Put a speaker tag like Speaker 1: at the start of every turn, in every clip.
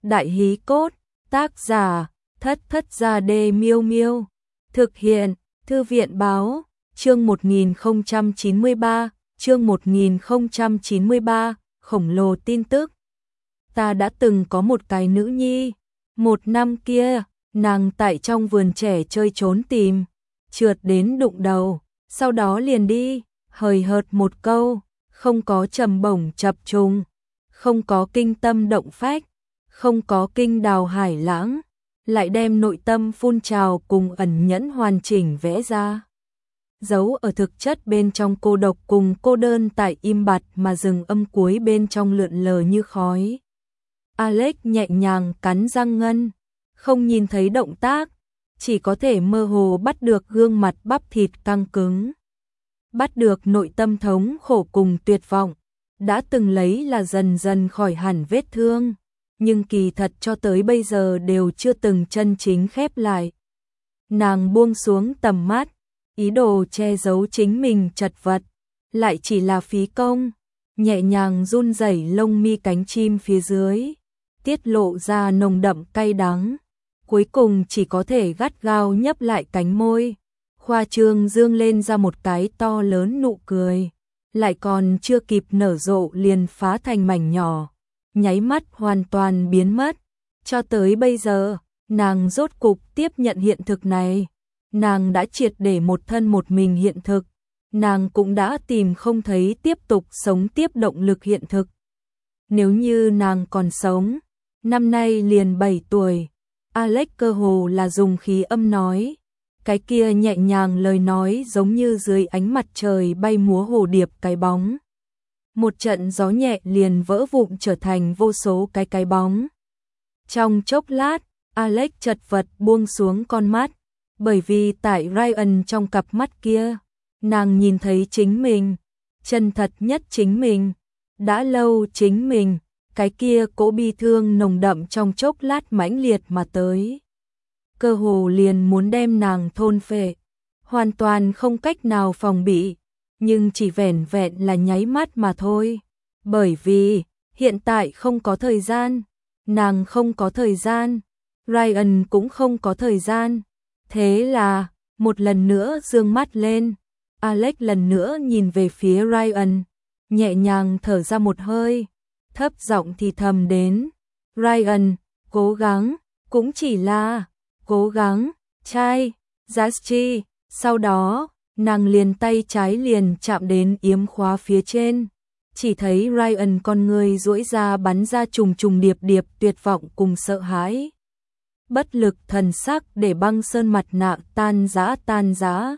Speaker 1: Đại hí cốt, tác giả, Thất Thất Gia Đê Miêu Miêu. Thực hiện, Thư viện báo, chương 1093, khổng lồ tin tức. Ta đã từng có một cái nữ nhi, một năm kia, nàng tại trong vườn trẻ chơi trốn tìm, trượt đến đụng đầu, sau đó liền đi, hời hợt một câu, không có trầm bổng chập trùng, không có kinh tâm động phách, không có kinh đào hải lãng, lại đem nội tâm phun trào cùng ẩn nhẫn hoàn chỉnh vẽ ra. Giấu ở thực chất bên trong cô độc cùng cô đơn tại im bặt mà dừng âm cuối bên trong lượn lờ như khói. Alex nhẹ nhàng cắn răng ngân, không nhìn thấy động tác, chỉ có thể mơ hồ bắt được gương mặt bắp thịt căng cứng. Bắt được nội tâm thống khổ cùng tuyệt vọng, đã từng lấy là dần dần khỏi hẳn vết thương, nhưng kỳ thật cho tới bây giờ đều chưa từng chân chính khép lại. Nàng buông xuống tầm mắt, ý đồ che giấu chính mình chật vật, lại chỉ là phí công, nhẹ nhàng run rẩy lông mi cánh chim phía dưới, tiết lộ ra nồng đậm cay đắng, cuối cùng chỉ có thể gắt gao nhấp lại cánh môi, khoa trương dương lên ra một cái to lớn nụ cười, lại còn chưa kịp nở rộ liền phá thành mảnh nhỏ, nháy mắt hoàn toàn biến mất. Cho tới bây giờ, nàng rốt cục tiếp nhận hiện thực này. Nàng đã triệt để một thân một mình hiện thực, nàng cũng đã tìm không thấy tiếp tục sống tiếp động lực hiện thực. Nếu như nàng còn sống, năm nay liền 7 tuổi, Alex cơ hồ là dùng khí âm nói, cái kia nhẹ nhàng lời nói giống như dưới ánh mặt trời bay múa hồ điệp cái bóng. Một trận gió nhẹ liền vỡ vụn trở thành vô số cái bóng. Trong chốc lát, Alex chật vật buông xuống con mắt. Bởi vì tại Ryan trong cặp mắt kia, nàng nhìn thấy chính mình, chân thật nhất chính mình, đã lâu chính mình, cái kia cỗ bi thương nồng đậm trong chốc lát mãnh liệt mà tới. Cơ hồ liền muốn đem nàng thôn phệ, hoàn toàn không cách nào phòng bị, nhưng chỉ vẻn vẹn là nháy mắt mà thôi. Bởi vì, hiện tại không có thời gian, nàng không có thời gian, Ryan cũng không có thời gian. Thế là, một lần nữa dương mắt lên, Alex lần nữa nhìn về phía Ryan, nhẹ nhàng thở ra một hơi, thấp giọng thì thầm đến, Ryan, cố gắng, cũng chỉ là, cố gắng, trai, Jaschi. Sau đó, nàng liền tay trái liền chạm đến yếm khóa phía trên, chỉ thấy Ryan con người duỗi ra bắn ra trùng trùng điệp điệp tuyệt vọng cùng sợ hãi. Bất lực thần sắc để băng sơn mặt nạ tan rã.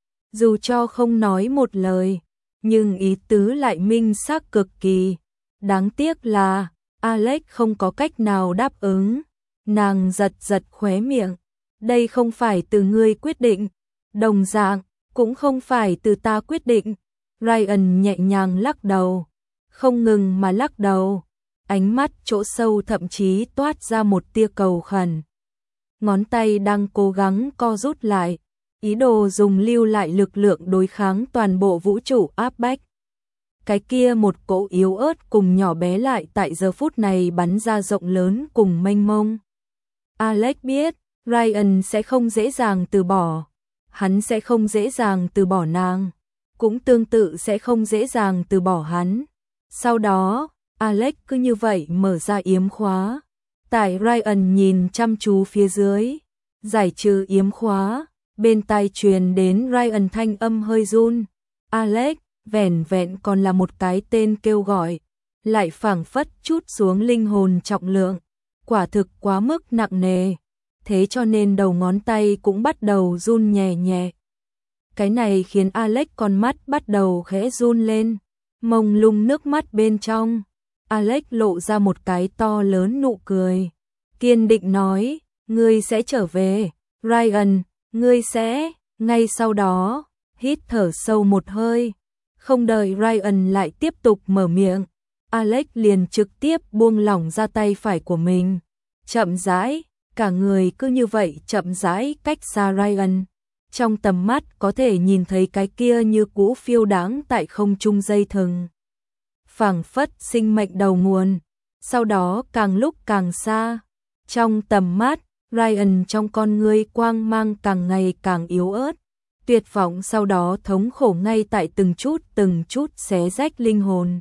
Speaker 1: Dù cho không nói một lời, nhưng ý tứ lại minh xác cực kỳ. Đáng tiếc là, Alex không có cách nào đáp ứng. Nàng giật giật khóe miệng. Đây không phải từ ngươi quyết định. Đồng dạng, cũng không phải từ ta quyết định. Ryan nhẹ nhàng lắc đầu. Không ngừng mà lắc đầu. Ánh mắt chỗ sâu thậm chí toát ra một tia cầu khẩn. Ngón tay đang cố gắng co rút lại, ý đồ dùng lưu lại lực lượng đối kháng toàn bộ vũ trụ áp bách. Cái kia một cỗ yếu ớt cùng nhỏ bé lại tại giờ phút này bắn ra rộng lớn cùng mênh mông. Alex biết, Ryan sẽ không dễ dàng từ bỏ, hắn sẽ không dễ dàng từ bỏ nàng, cũng tương tự sẽ không dễ dàng từ bỏ hắn. Sau đó, Alex cứ như vậy mở ra yếm khóa. Tại Ryan nhìn chăm chú phía dưới, giải trừ yếm khóa, bên tai truyền đến Ryan thanh âm hơi run. Alex, vẻn vẹn còn là một cái tên kêu gọi, lại phảng phất chút xuống linh hồn trọng lượng, quả thực quá mức nặng nề, thế cho nên đầu ngón tay cũng bắt đầu run nhẹ nhẹ. Cái này khiến Alex con mắt bắt đầu khẽ run lên, mông lung nước mắt bên trong. Alex lộ ra một cái to lớn nụ cười, kiên định nói, ngươi sẽ trở về, Ryan, ngươi sẽ. Ngay sau đó, hít thở sâu một hơi, không đợi Ryan lại tiếp tục mở miệng, Alex liền trực tiếp buông lỏng ra tay phải của mình, chậm rãi, cả người cứ như vậy chậm rãi cách xa Ryan. Trong tầm mắt có thể nhìn thấy cái kia như cũ phiêu đáng tại không trung dây thừng. Phảng phất sinh mệnh đầu nguồn, sau đó càng lúc càng xa. Trong tầm mắt, Ryan trong con ngươi quang mang càng ngày càng yếu ớt, tuyệt vọng sau đó thống khổ ngay tại từng chút xé rách linh hồn.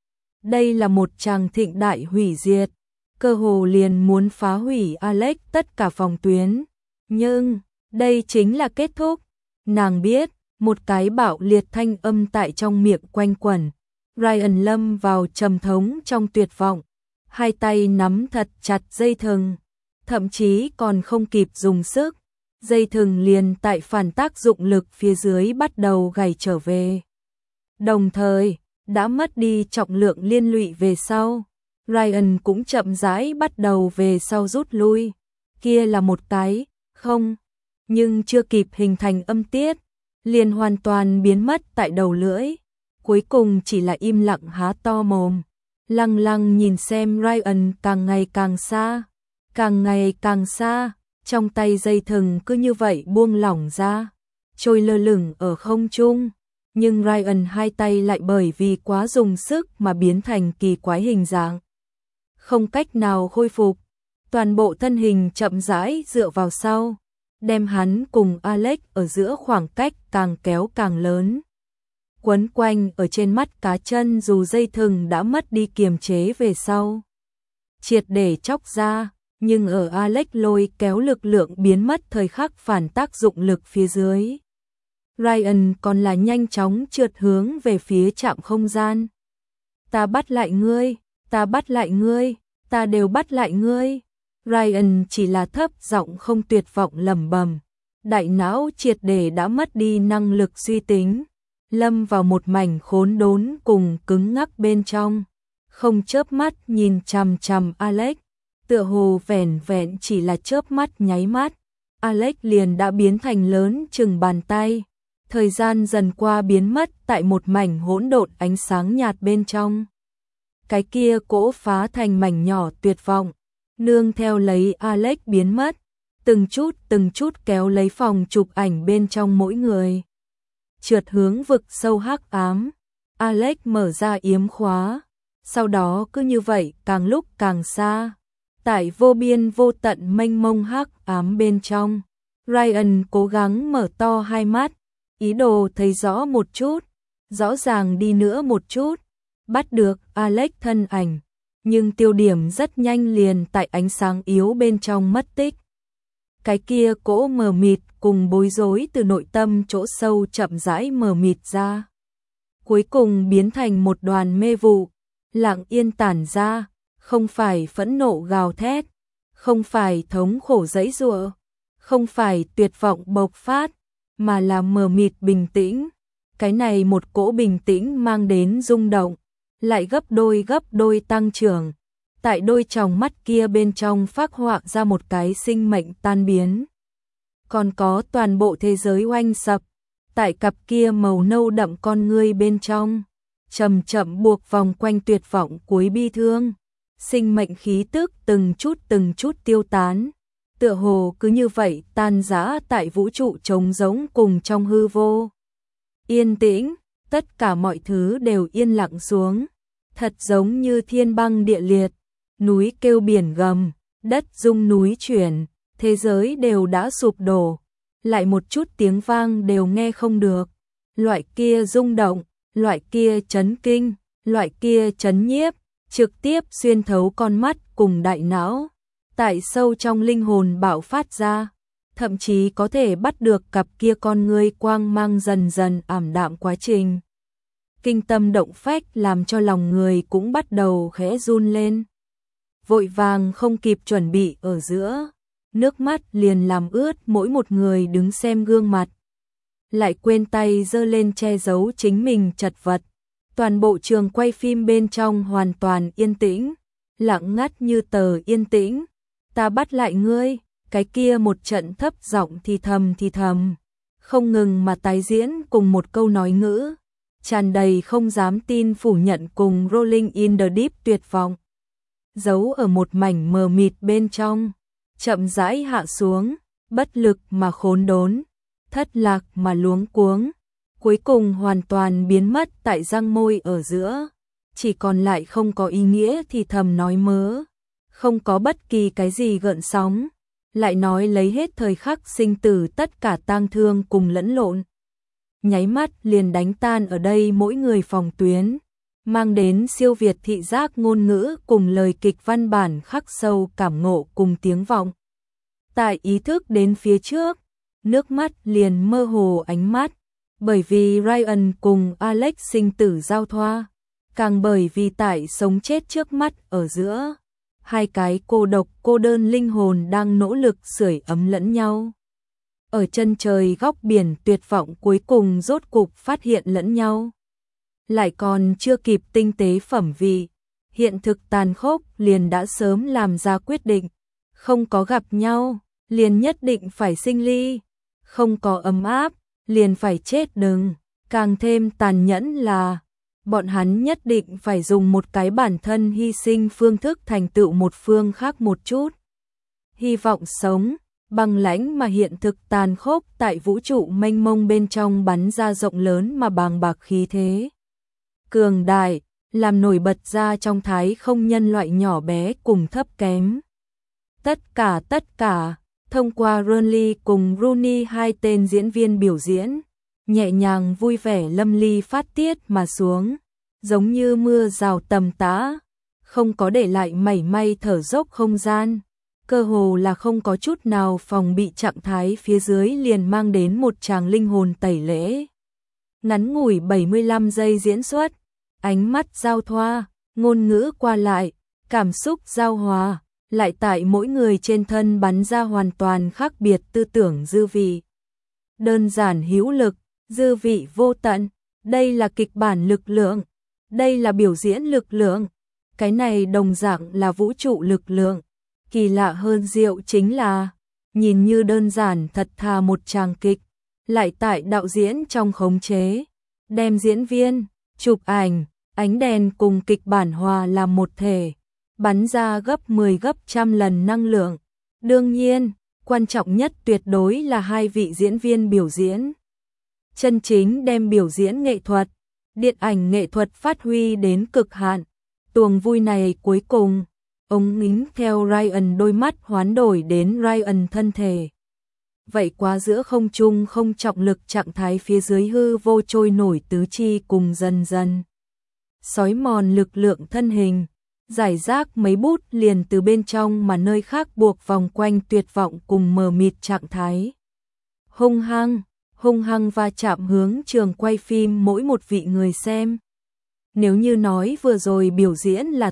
Speaker 1: Đây là một tràng thịnh đại hủy diệt, cơ hồ liền muốn phá hủy Alex tất cả phòng tuyến. Nhưng, đây chính là kết thúc. Nàng biết, một cái bạo liệt thanh âm tại trong miệng quanh quẩn. Ryan lâm vào trầm thống trong tuyệt vọng, hai tay nắm thật chặt dây thừng, thậm chí còn không kịp dùng sức. Dây thừng liền tại phản tác dụng lực phía dưới bắt đầu gảy trở về. Đồng thời, đã mất đi trọng lượng liên lụy về sau. Ryan cũng chậm rãi bắt đầu về sau rút lui. Kia là một cái, không, nhưng chưa kịp hình thành âm tiết, liền hoàn toàn biến mất tại đầu lưỡi. Cuối cùng chỉ là im lặng há to mồm, lăng lăng nhìn xem Ryan càng ngày càng xa, càng ngày càng xa. Trong tay dây thừng cứ như vậy buông lỏng ra, trôi lơ lửng ở không trung. Nhưng Ryan hai tay lại bởi vì quá dùng sức mà biến thành kỳ quái hình dạng, không cách nào khôi phục. Toàn bộ thân hình chậm rãi dựa vào sau, đem hắn cùng Alex ở giữa khoảng cách càng kéo càng lớn. Quấn quanh ở trên mắt cá chân dù dây thừng đã mất đi kiềm chế về sau, triệt để chóc ra. Nhưng ở Alex lôi kéo lực lượng biến mất thời khắc phản tác dụng lực phía dưới, Ryan còn là nhanh chóng trượt hướng về phía trạm không gian. Ta bắt lại ngươi, ta bắt lại ngươi, ta đều bắt lại ngươi. Ryan chỉ là thấp giọng không tuyệt vọng lẩm bẩm. Đại não triệt để đã mất đi năng lực suy tính, lâm vào một mảnh khốn đốn cùng cứng ngắc bên trong, không chớp mắt nhìn chằm chằm Alex. Tựa hồ vẻn vẹn chỉ là chớp mắt nháy mắt, Alex liền đã biến thành lớn chừng bàn tay. Thời gian dần qua biến mất tại một mảnh hỗn độn ánh sáng nhạt bên trong. Cái kia cỗ phá thành mảnh nhỏ tuyệt vọng, nương theo lấy Alex biến mất, từng chút kéo lấy phòng chụp ảnh bên trong mỗi người. Trượt hướng vực sâu hắc ám, Alex mở ra yếm khóa, sau đó cứ như vậy càng lúc càng xa. Tại vô biên vô tận mênh mông hắc ám bên trong, Ryan cố gắng mở to hai mắt, ý đồ thấy rõ một chút, rõ ràng đi nữa một chút, bắt được Alex thân ảnh, nhưng tiêu điểm rất nhanh liền tại ánh sáng yếu bên trong mất tích. Cái kia cỗ mờ mịt cùng bối rối từ nội tâm chỗ sâu chậm rãi mờ mịt ra, cuối cùng biến thành một đoàn mê vụ, lặng yên tản ra. Không phải phẫn nộ gào thét, không phải thống khổ giãy giụa, không phải tuyệt vọng bộc phát, mà là mờ mịt bình tĩnh. Cái này một cỗ bình tĩnh mang đến rung động, lại gấp đôi tăng trưởng. Tại đôi tròng mắt kia bên trong phác họa ra một cái sinh mệnh tan biến. Còn có toàn bộ thế giới oanh sập, tại cặp kia màu nâu đậm con ngươi bên trong, chậm chậm buộc vòng quanh tuyệt vọng cuối bi thương. Sinh mệnh khí tức từng chút tiêu tán, tựa hồ cứ như vậy tan rã tại vũ trụ trống rỗng cùng trong hư vô. Yên tĩnh, tất cả mọi thứ đều yên lặng xuống, thật giống như thiên băng địa liệt, núi kêu biển gầm, đất rung núi chuyển, thế giới đều đã sụp đổ, lại một chút tiếng vang đều nghe không được. Loại kia rung động, loại kia chấn kinh, loại kia chấn nhiếp, trực tiếp xuyên thấu con mắt cùng đại não, tại sâu trong linh hồn bạo phát ra, thậm chí có thể bắt được cặp kia con ngươi quang mang dần dần ảm đạm quá trình. Kinh tâm động phách làm cho lòng người cũng bắt đầu khẽ run lên. Vội vàng không kịp chuẩn bị ở giữa, nước mắt liền làm ướt mỗi một người đứng xem gương mặt. Lại quên tay giơ lên che giấu chính mình chật vật. Toàn bộ trường quay phim bên trong hoàn toàn yên tĩnh, lặng ngắt như tờ yên tĩnh. Ta bắt lại ngươi, cái kia một trận thấp giọng thì thầm, không ngừng mà tái diễn cùng một câu nói ngữ, tràn đầy không dám tin phủ nhận cùng Rolling in the Deep tuyệt vọng. Giấu ở một mảnh mờ mịt bên trong, chậm rãi hạ xuống, bất lực mà khốn đốn, thất lạc mà luống cuống. Cuối cùng hoàn toàn biến mất tại răng môi ở giữa, chỉ còn lại không có ý nghĩa thì thầm nói mớ, không có bất kỳ cái gì gợn sóng, lại nói lấy hết thời khắc sinh tử tất cả tang thương cùng lẫn lộn. Nháy mắt liền đánh tan ở đây mỗi người phòng tuyến, mang đến siêu việt thị giác ngôn ngữ cùng lời kịch văn bản khắc sâu cảm ngộ cùng tiếng vọng. Tại ý thức đến phía trước, nước mắt liền mơ hồ ánh mắt, bởi vì Ryan cùng Alex sinh tử giao thoa, càng bởi vì tại sống chết trước mắt ở giữa, hai cái cô độc cô đơn linh hồn đang nỗ lực sưởi ấm lẫn nhau. Ở chân trời góc biển tuyệt vọng cuối cùng rốt cục phát hiện lẫn nhau. Lại còn chưa kịp tinh tế phẩm vị, hiện thực tàn khốc liền đã sớm làm ra quyết định, không có gặp nhau, liền nhất định phải sinh ly, không có ấm áp, liền phải chết đừng. Càng thêm tàn nhẫn là, bọn hắn nhất định phải dùng một cái bản thân hy sinh phương thức thành tựu một phương khác một chút. Hy vọng sống, băng lãnh mà hiện thực tàn khốc tại vũ trụ mênh mông bên trong bắn ra rộng lớn mà bàng bạc khí thế. Cường đại, làm nổi bật ra trong thái không nhân loại nhỏ bé cùng thấp kém. Tất cả, thông qua Ronly cùng Rooney hai tên diễn viên biểu diễn, nhẹ nhàng vui vẻ lâm ly phát tiết mà xuống, giống như mưa rào tầm tã, không có để lại mảy may thở dốc không gian, cơ hồ là không có chút nào phòng bị trạng thái phía dưới liền mang đến một tràng linh hồn tẩy lễ. Ngắn ngủi 75 giây diễn xuất, ánh mắt giao thoa, ngôn ngữ qua lại, cảm xúc giao hòa, lại tại mỗi người trên thân bắn ra hoàn toàn khác biệt tư tưởng dư vị. Đơn giản hữu lực, dư vị vô tận, đây là kịch bản lực lượng, đây là biểu diễn lực lượng, cái này đồng dạng là vũ trụ lực lượng. Kỳ lạ hơn diệu chính là, nhìn như đơn giản thật thà một tràng kịch, lại tại đạo diễn trong khống chế, đem diễn viên, chụp ảnh, ánh đèn cùng kịch bản hòa làm một thể, bắn ra gấp 10 gấp trăm lần năng lượng. Đương nhiên, quan trọng nhất tuyệt đối là hai vị diễn viên biểu diễn. Chân chính đem biểu diễn nghệ thuật, điện ảnh nghệ thuật phát huy đến cực hạn. Tuồng vui này cuối cùng, ống ngính theo Ryan đôi mắt hoán đổi đến Ryan thân thể. Vậy quá giữa không trung không trọng lực trạng thái phía dưới hư vô trôi nổi tứ chi cùng dần dần xói mòn lực lượng thân hình, giải rác mấy bút liền từ bên trong mà nơi khác buộc vòng quanh tuyệt vọng cùng mờ mịt trạng thái. Hung hăng va chạm hướng trường quay phim mỗi một vị người xem. Nếu như nói vừa rồi biểu diễn là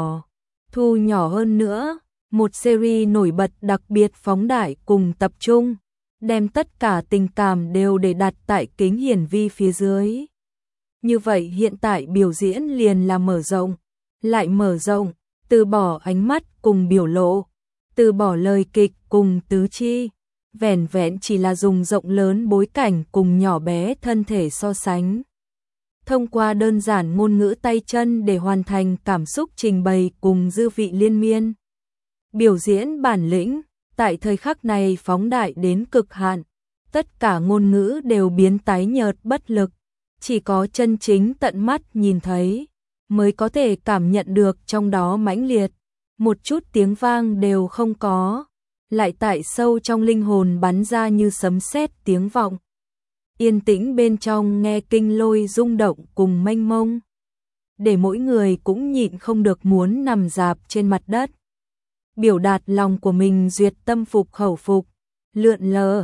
Speaker 1: thu nhỏ hơn nữa, một series nổi bật đặc biệt phóng đại cùng tập trung, đem tất cả tình cảm đều để đặt tại kính hiển vi phía dưới. Như vậy hiện tại biểu diễn liền là mở rộng, lại mở rộng, từ bỏ ánh mắt cùng biểu lộ, từ bỏ lời kịch cùng tứ chi, vẻn vẹn chỉ là dùng rộng lớn bối cảnh cùng nhỏ bé thân thể so sánh. Thông qua đơn giản ngôn ngữ tay chân để hoàn thành cảm xúc trình bày cùng dư vị liên miên. Biểu diễn bản lĩnh, tại thời khắc này phóng đại đến cực hạn, tất cả ngôn ngữ đều biến tái nhợt bất lực, chỉ có chân chính tận mắt nhìn thấy, mới có thể cảm nhận được trong đó mãnh liệt, một chút tiếng vang đều không có, lại tại sâu trong linh hồn bắn ra như sấm sét tiếng vọng. Yên tĩnh bên trong nghe kinh lôi rung động cùng mênh mông, để mỗi người cũng nhịn không được muốn nằm rạp trên mặt đất. Biểu đạt lòng của mình duyệt tâm phục khẩu phục, lượn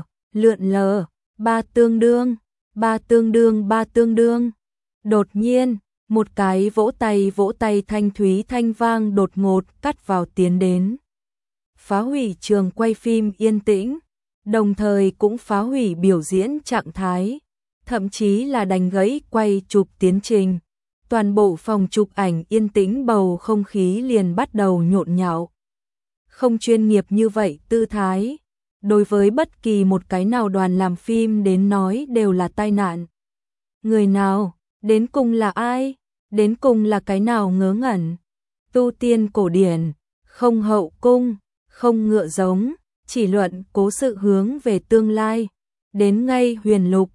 Speaker 1: lờ, ba tương đương. Đột nhiên, một cái vỗ tay thanh thúy thanh vang đột ngột cắt vào tiến đến. Phá hủy trường quay phim yên tĩnh, đồng thời cũng phá hủy biểu diễn trạng thái, thậm chí là đánh gãy quay chụp tiến trình. Toàn bộ phòng chụp ảnh yên tĩnh, bầu không khí liền bắt đầu nhộn nhạo. Không chuyên nghiệp như vậy tư thái, đối với bất kỳ một cái nào đoàn làm phim đến nói đều là tai nạn. Người nào, đến cùng là ai, đến cùng là cái nào ngớ ngẩn. Tu tiên cổ điển, không hậu cung, không ngựa giống, chỉ luận cố sự hướng về tương lai, đến ngay huyền lục,